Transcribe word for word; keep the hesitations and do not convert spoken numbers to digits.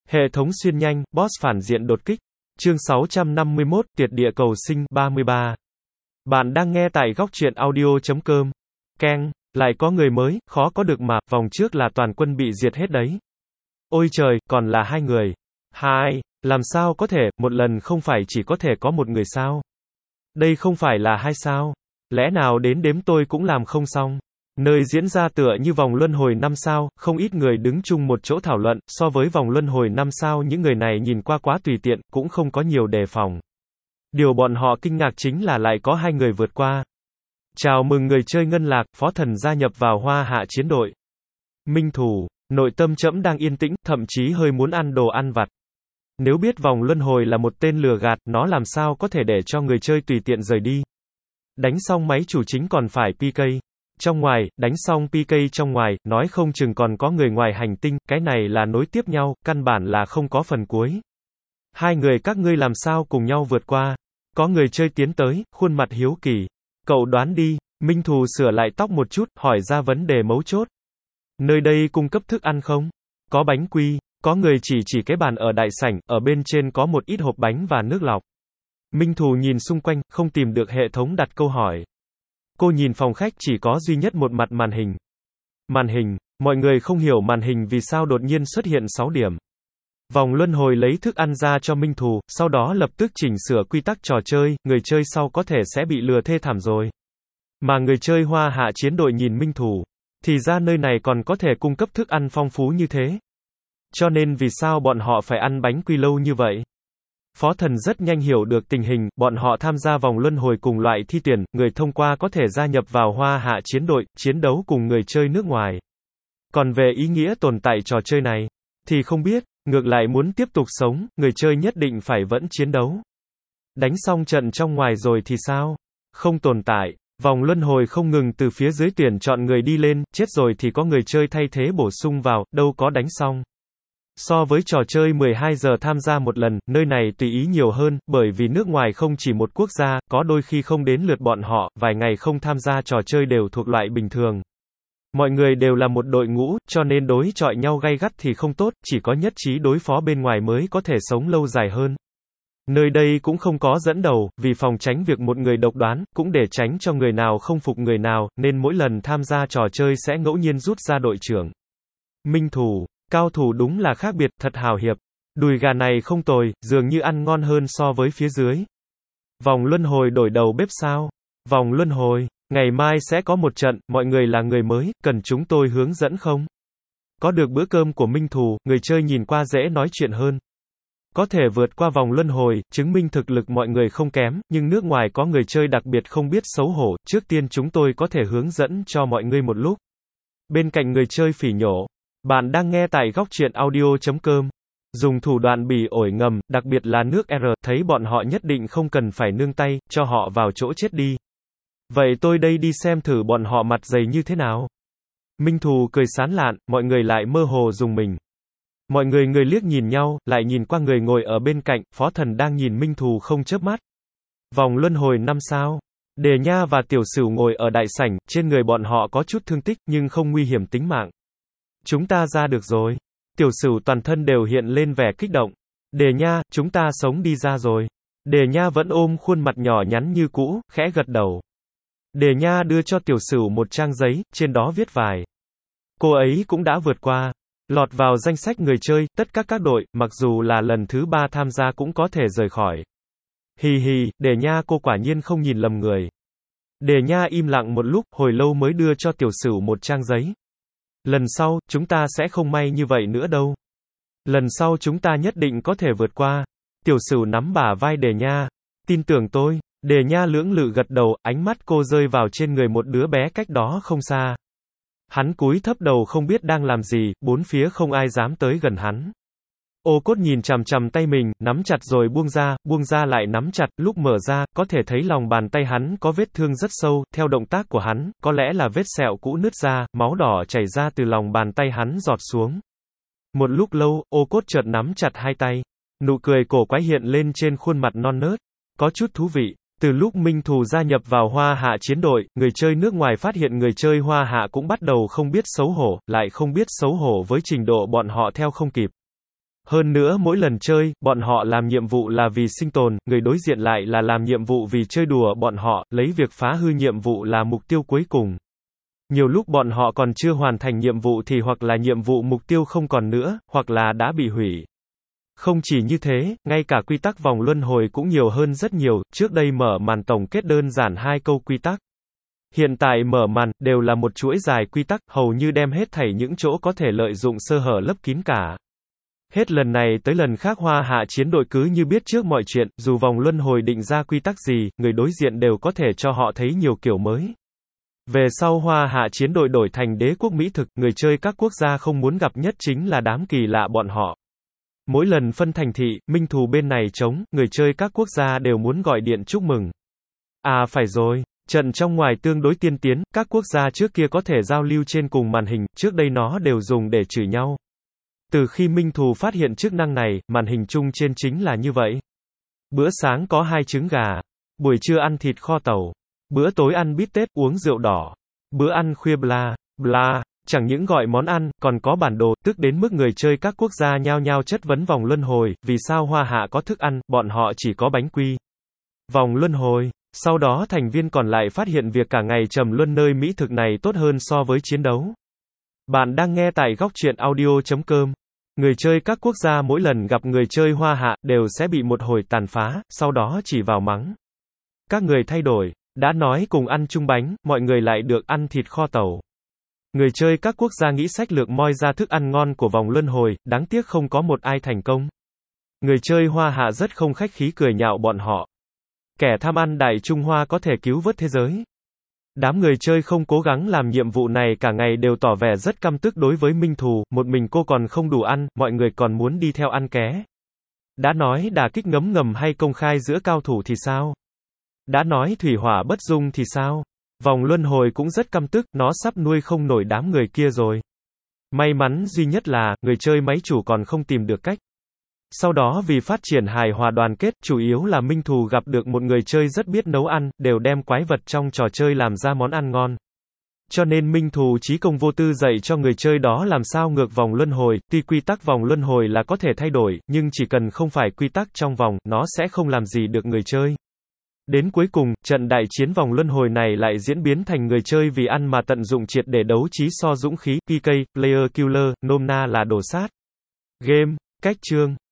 Hệ thống xuyên nhanh, boss phản diện đột kích. Chương sáu trăm năm mươi mốt, Tuyệt địa cầu sinh, ba mươi ba. Bạn đang nghe tại góc truyện audio chấm com. Keng, lại có người mới, khó có được mà, vòng trước là toàn quân bị diệt hết đấy. Ôi trời, còn là hai người. Hai, làm sao có thể, một lần không phải chỉ có thể có một người sao? Đây không phải là hai sao? Lẽ nào đến đếm tôi cũng làm không xong? Nơi diễn ra tựa như vòng luân hồi năm sao, không ít người đứng chung một chỗ thảo luận, so với vòng luân hồi năm sao những người này nhìn qua quá tùy tiện, cũng không có nhiều đề phòng. Điều bọn họ kinh ngạc chính là lại có hai người vượt qua. Chào mừng người chơi Ngân Lạc, Phó Thần gia nhập vào Hoa Hạ chiến đội. Minh Thủ, nội tâm trẫm đang yên tĩnh, thậm chí hơi muốn ăn đồ ăn vặt. Nếu biết vòng luân hồi là một tên lừa gạt, nó làm sao có thể để cho người chơi tùy tiện rời đi. Đánh xong máy chủ chính còn phải pê ca. Trong ngoài, đánh xong pê ca trong ngoài, nói không chừng còn có người ngoài hành tinh, cái này là nối tiếp nhau, căn bản là không có phần cuối. Hai người các ngươi làm sao cùng nhau vượt qua? Có người chơi tiến tới, khuôn mặt hiếu kỳ. Cậu đoán đi, Minh Thù sửa lại tóc một chút, hỏi ra vấn đề mấu chốt. Nơi đây cung cấp thức ăn không? Có bánh quy, có người chỉ chỉ cái bàn ở đại sảnh, ở bên trên có một ít hộp bánh và nước lọc. Minh Thù nhìn xung quanh, không tìm được hệ thống đặt câu hỏi. Cô nhìn phòng khách chỉ có duy nhất một mặt màn hình. Màn hình, mọi người không hiểu màn hình vì sao đột nhiên xuất hiện sáu điểm. Vòng luân hồi lấy thức ăn ra cho Minh Thù, sau đó lập tức chỉnh sửa quy tắc trò chơi, người chơi sau có thể sẽ bị lừa thê thảm rồi. Mà người chơi Hoa Hạ chiến đội nhìn Minh Thù, thì ra nơi này còn có thể cung cấp thức ăn phong phú như thế. Cho nên vì sao bọn họ phải ăn bánh quy lâu như vậy? Phó Thần rất nhanh hiểu được tình hình, bọn họ tham gia vòng luân hồi cùng loại thi tuyển, người thông qua có thể gia nhập vào Hoa Hạ chiến đội, chiến đấu cùng người chơi nước ngoài. Còn về ý nghĩa tồn tại trò chơi này, thì không biết, ngược lại muốn tiếp tục sống, người chơi nhất định phải vẫn chiến đấu. Đánh xong trận trong ngoài rồi thì sao? Không tồn tại. Vòng luân hồi không ngừng từ phía dưới tuyển chọn người đi lên, chết rồi thì có người chơi thay thế bổ sung vào, đâu có đánh xong. So với trò chơi mười hai giờ tham gia một lần, nơi này tùy ý nhiều hơn, bởi vì nước ngoài không chỉ một quốc gia, có đôi khi không đến lượt bọn họ, vài ngày không tham gia trò chơi đều thuộc loại bình thường. Mọi người đều là một đội ngũ, cho nên đối chọi nhau gay gắt thì không tốt, chỉ có nhất trí đối phó bên ngoài mới có thể sống lâu dài hơn. Nơi đây cũng không có dẫn đầu, vì phòng tránh việc một người độc đoán, cũng để tránh cho người nào không phục người nào, nên mỗi lần tham gia trò chơi sẽ ngẫu nhiên rút ra đội trưởng. Minh Thủ, cao thủ đúng là khác biệt, thật hào hiệp. Đùi gà này không tồi, dường như ăn ngon hơn so với phía dưới. Vòng luân hồi đổi đầu bếp sao? Vòng luân hồi, ngày mai sẽ có một trận, mọi người là người mới, cần chúng tôi hướng dẫn không? Có được bữa cơm của Minh Thù, người chơi nhìn qua dễ nói chuyện hơn. Có thể vượt qua vòng luân hồi, chứng minh thực lực mọi người không kém, nhưng nước ngoài có người chơi đặc biệt không biết xấu hổ, trước tiên chúng tôi có thể hướng dẫn cho mọi người một lúc. Bên cạnh người chơi phỉ nhổ. Bạn đang nghe tại góc truyện audio chấm com. Dùng thủ đoạn bỉ ổi ngầm, đặc biệt là nước R, thấy bọn họ nhất định không cần phải nương tay, cho họ vào chỗ chết đi. Vậy tôi đây đi xem thử bọn họ mặt dày như thế nào. Minh Thù cười sán lạn, mọi người lại mơ hồ dùng mình. Mọi người người liếc nhìn nhau, lại nhìn qua người ngồi ở bên cạnh, Phó Thần đang nhìn Minh Thù không chớp mắt. Vòng luân hồi năm sao. Đề Nha và Tiểu Sửu ngồi ở đại sảnh, trên người bọn họ có chút thương tích, nhưng không nguy hiểm tính mạng. Chúng ta ra được rồi. Tiểu Sửu toàn thân đều hiện lên vẻ kích động. Đề Nha, chúng ta sống đi ra rồi. Đề Nha vẫn ôm khuôn mặt nhỏ nhắn như cũ, khẽ gật đầu. Đề Nha đưa cho Tiểu Sửu một trang giấy, trên đó viết vài. Cô ấy cũng đã vượt qua. Lọt vào danh sách người chơi, tất cả các đội, mặc dù là lần thứ ba tham gia cũng có thể rời khỏi. Hì hì, Đề Nha cô quả nhiên không nhìn lầm người. Đề Nha im lặng một lúc, hồi lâu mới đưa cho Tiểu Sửu một trang giấy. Lần sau, chúng ta sẽ không may như vậy nữa đâu. Lần sau chúng ta nhất định có thể vượt qua. Tiểu Sửu nắm bả vai Đề Nha. Tin tưởng tôi. Đề Nha lưỡng lự gật đầu, ánh mắt cô rơi vào trên người một đứa bé cách đó không xa. Hắn cúi thấp đầu không biết đang làm gì, bốn phía không ai dám tới gần hắn. Ô Cốt nhìn chằm chằm tay mình, nắm chặt rồi buông ra, buông ra lại nắm chặt, lúc mở ra, có thể thấy lòng bàn tay hắn có vết thương rất sâu, theo động tác của hắn, có lẽ là vết sẹo cũ nứt ra, máu đỏ chảy ra từ lòng bàn tay hắn giọt xuống. Một lúc lâu, Ô Cốt chợt nắm chặt hai tay. Nụ cười cổ quái hiện lên trên khuôn mặt non nớt. Có chút thú vị. Từ lúc Minh Thù gia nhập vào Hoa Hạ chiến đội, người chơi nước ngoài phát hiện người chơi Hoa Hạ cũng bắt đầu không biết xấu hổ, lại không biết xấu hổ với trình độ bọn họ theo không kịp. Hơn nữa mỗi lần chơi, bọn họ làm nhiệm vụ là vì sinh tồn, người đối diện lại là làm nhiệm vụ vì chơi đùa bọn họ, lấy việc phá hư nhiệm vụ là mục tiêu cuối cùng. Nhiều lúc bọn họ còn chưa hoàn thành nhiệm vụ thì hoặc là nhiệm vụ mục tiêu không còn nữa, hoặc là đã bị hủy. Không chỉ như thế, ngay cả quy tắc vòng luân hồi cũng nhiều hơn rất nhiều, trước đây mở màn tổng kết đơn giản hai câu quy tắc. Hiện tại mở màn, đều là một chuỗi dài quy tắc, hầu như đem hết thảy những chỗ có thể lợi dụng sơ hở lấp kín cả. Hết lần này tới lần khác Hoa Hạ chiến đội cứ như biết trước mọi chuyện, dù vòng luân hồi định ra quy tắc gì, người đối diện đều có thể cho họ thấy nhiều kiểu mới. Về sau Hoa Hạ chiến đội đổi thành đế quốc Mỹ thực, người chơi các quốc gia không muốn gặp nhất chính là đám kỳ lạ bọn họ. Mỗi lần phân thành thị, minh thù bên này trống, người chơi các quốc gia đều muốn gọi điện chúc mừng. À phải rồi, trận trong ngoài tương đối tiên tiến, các quốc gia trước kia có thể giao lưu trên cùng màn hình, trước đây nó đều dùng để chửi nhau. Từ khi minh thù phát hiện chức năng này, màn hình chung trên chính là như vậy. Bữa sáng có hai trứng gà, buổi trưa ăn thịt kho tàu, bữa tối ăn bít tết, uống rượu đỏ, bữa ăn khuya bla, bla. Chẳng những gọi món ăn, còn có bản đồ, tức đến mức người chơi các quốc gia nhao nhao chất vấn vòng luân hồi, vì sao Hoa Hạ có thức ăn, bọn họ chỉ có bánh quy. Vòng luân hồi. Sau đó thành viên còn lại phát hiện việc cả ngày trầm luân nơi mỹ thực này tốt hơn so với chiến đấu. Bạn đang nghe tại góc truyện audio chấm com. Người chơi các quốc gia mỗi lần gặp người chơi Hoa Hạ, đều sẽ bị một hồi tàn phá, sau đó chỉ vào mắng. Các người thay đổi, đã nói cùng ăn chung bánh, mọi người lại được ăn thịt kho tàu. Người chơi các quốc gia nghĩ sách lược moi ra thức ăn ngon của vòng luân hồi, đáng tiếc không có một ai thành công. Người chơi Hoa Hạ rất không khách khí cười nhạo bọn họ. Kẻ tham ăn Đại Trung Hoa có thể cứu vớt thế giới. Đám người chơi không cố gắng làm nhiệm vụ này cả ngày đều tỏ vẻ rất căm tức đối với minh thù, một mình cô còn không đủ ăn, mọi người còn muốn đi theo ăn ké. Đã nói đả kích ngấm ngầm hay công khai giữa cao thủ thì sao? Đã nói thủy hỏa bất dung thì sao? Vòng luân hồi cũng rất căm tức, nó sắp nuôi không nổi đám người kia rồi. May mắn duy nhất là, người chơi máy chủ còn không tìm được cách. Sau đó vì phát triển hài hòa đoàn kết, chủ yếu là minh thù gặp được một người chơi rất biết nấu ăn, đều đem quái vật trong trò chơi làm ra món ăn ngon. Cho nên minh thù chí công vô tư dạy cho người chơi đó làm sao ngược vòng luân hồi, tuy quy tắc vòng luân hồi là có thể thay đổi, nhưng chỉ cần không phải quy tắc trong vòng, nó sẽ không làm gì được người chơi. Đến cuối cùng, trận đại chiến vòng luân hồi này lại diễn biến thành người chơi vì ăn mà tận dụng triệt để đấu trí so dũng khí, pê ca, Player Killer, nôm na là đồ sát. Game, cách chương.